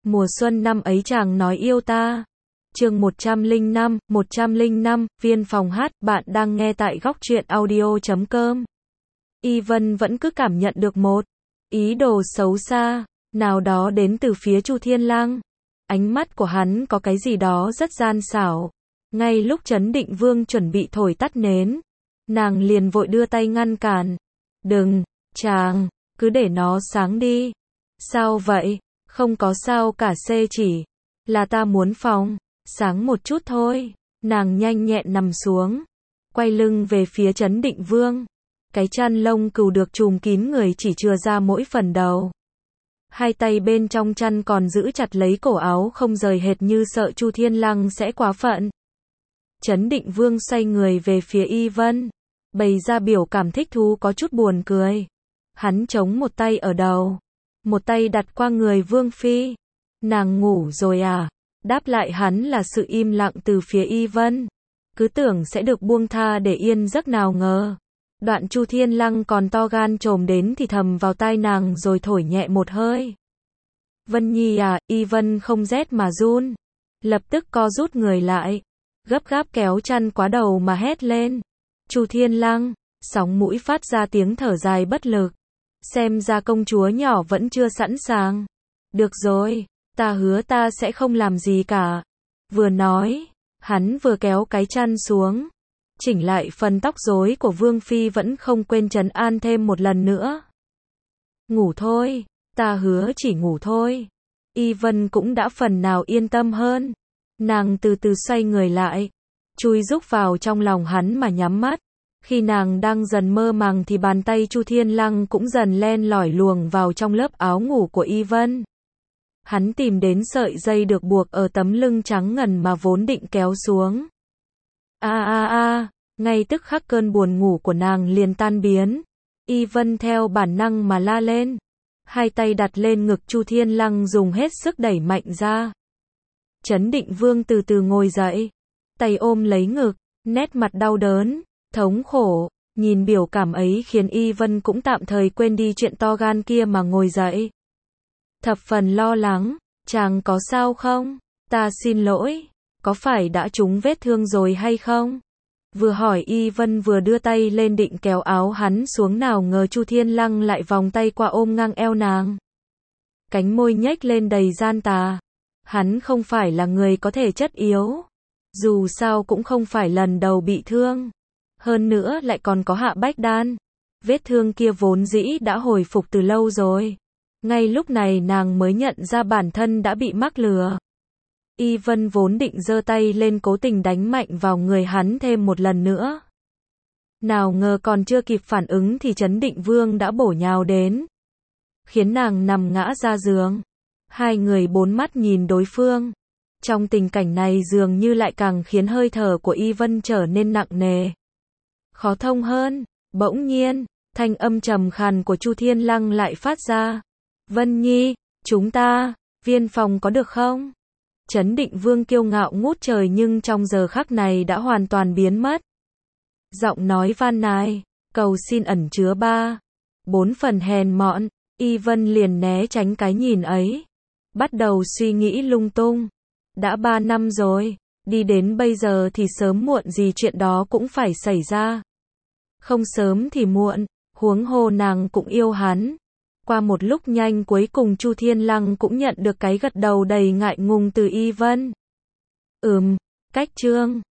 Mùa xuân năm ấy chàng nói yêu ta. Chương 105, Viên phòng hát, bạn đang nghe tại góc truyện audio.com. Y Vân vẫn cứ cảm nhận được một ý đồ xấu xa nào đó đến từ phía Chu Thiên Lăng. Ánh mắt của hắn có cái gì đó rất gian xảo. Ngay lúc Trấn Định Vương chuẩn bị thổi tắt nến, nàng liền vội đưa tay ngăn cản. Đừng, chàng, cứ để nó sáng đi. Sao vậy? Không có sao cả, chỉ là ta muốn phòng sáng một chút thôi. Nàng nhanh nhẹn nằm xuống, quay lưng về phía Trấn Định Vương. Cái chăn lông cừu được trùm kín người chỉ chừa ra mỗi phần đầu. Hai tay bên trong chăn còn giữ chặt lấy cổ áo không rời, hệt như sợ Chu Thiên Lăng sẽ quá phận. Trấn Định Vương xoay người về phía Y Vân, bày ra biểu cảm thích thú có chút buồn cười. Hắn chống một tay ở đầu, một tay đặt qua người Vương Phi. Nàng ngủ rồi à? Đáp lại hắn là sự im lặng từ phía Y Vân. Cứ tưởng sẽ được buông tha để yên giấc, nào ngờ đoạn Chu Thiên Lăng còn to gan trồm đến thì thầm vào tai nàng rồi thổi nhẹ một hơi. Vân Nhi à? Y Vân không rét mà run, lập tức co rút người lại, gấp gáp kéo chăn quá đầu mà hét lên. Chu Thiên Lăng, sóng mũi phát ra tiếng thở dài bất lực. Xem ra công chúa nhỏ vẫn chưa sẵn sàng. Được rồi, ta hứa ta sẽ không làm gì cả. Vừa nói, hắn vừa kéo cái chăn xuống, chỉnh lại phần tóc rối của Vương Phi, vẫn không quên trấn an thêm một lần nữa. Ngủ thôi, ta hứa chỉ ngủ thôi. Y Vân cũng đã phần nào yên tâm hơn. Nàng từ từ xoay người lại, chui rúc vào trong lòng hắn mà nhắm mắt. Khi nàng đang dần mơ màng thì bàn tay Chu Thiên Lăng cũng dần len lỏi luồng vào trong lớp áo ngủ của Y Vân. Hắn tìm đến sợi dây được buộc ở tấm lưng trắng ngần mà vốn định kéo xuống. Ngay tức khắc cơn buồn ngủ của nàng liền tan biến. Y Vân theo bản năng mà la lên. Hai tay đặt lên ngực Chu Thiên Lăng dùng hết sức đẩy mạnh ra. Trấn Định Vương từ từ ngồi dậy, tay ôm lấy ngực, nét mặt đau đớn, thống khổ. Nhìn biểu cảm ấy khiến Y Vân cũng tạm thời quên đi chuyện to gan kia mà ngồi dậy. Thập phần lo lắng, chàng có sao không? Ta xin lỗi, có phải đã trúng vết thương rồi hay không? Vừa hỏi Y Vân vừa đưa tay lên định kéo áo hắn xuống, nào ngờ Chu Thiên Lăng lại vòng tay qua ôm ngang eo nàng. Cánh môi nhếch lên đầy gian tà. Hắn không phải là người có thể chất yếu. Dù sao cũng không phải lần đầu bị thương. Hơn nữa lại còn có Hạ Bách Đan. Vết thương kia vốn dĩ đã hồi phục từ lâu rồi. Ngay lúc này nàng mới nhận ra bản thân đã bị mắc lừa. Y Vân vốn định giơ tay lên cố tình đánh mạnh vào người hắn thêm một lần nữa. Nào ngờ còn chưa kịp phản ứng thì Trấn Định Vương đã bổ nhào đến, khiến nàng nằm ngã ra giường. Hai người bốn mắt nhìn đối phương. Trong tình cảnh này dường như lại càng khiến hơi thở của Y Vân trở nên nặng nề, khó thông hơn. Bỗng nhiên, thanh âm trầm khàn của Chu Thiên Lăng lại phát ra. Vân Nhi, chúng ta viên phòng có được không? Trấn Định Vương kiêu ngạo ngút trời nhưng trong giờ khắc này đã hoàn toàn biến mất. Giọng nói van nài, cầu xin ẩn chứa 4 phần hèn mọn. Y Vân liền né tránh cái nhìn ấy, bắt đầu suy nghĩ lung tung. Đã 3 năm rồi, đi đến bây giờ thì sớm muộn gì chuyện đó cũng phải xảy ra. Không sớm thì muộn, huống hồ nàng cũng yêu hắn. Qua một lúc nhanh cuối cùng Chu Thiên Lăng cũng nhận được cái gật đầu đầy ngại ngùng từ Y Vân. Cách chương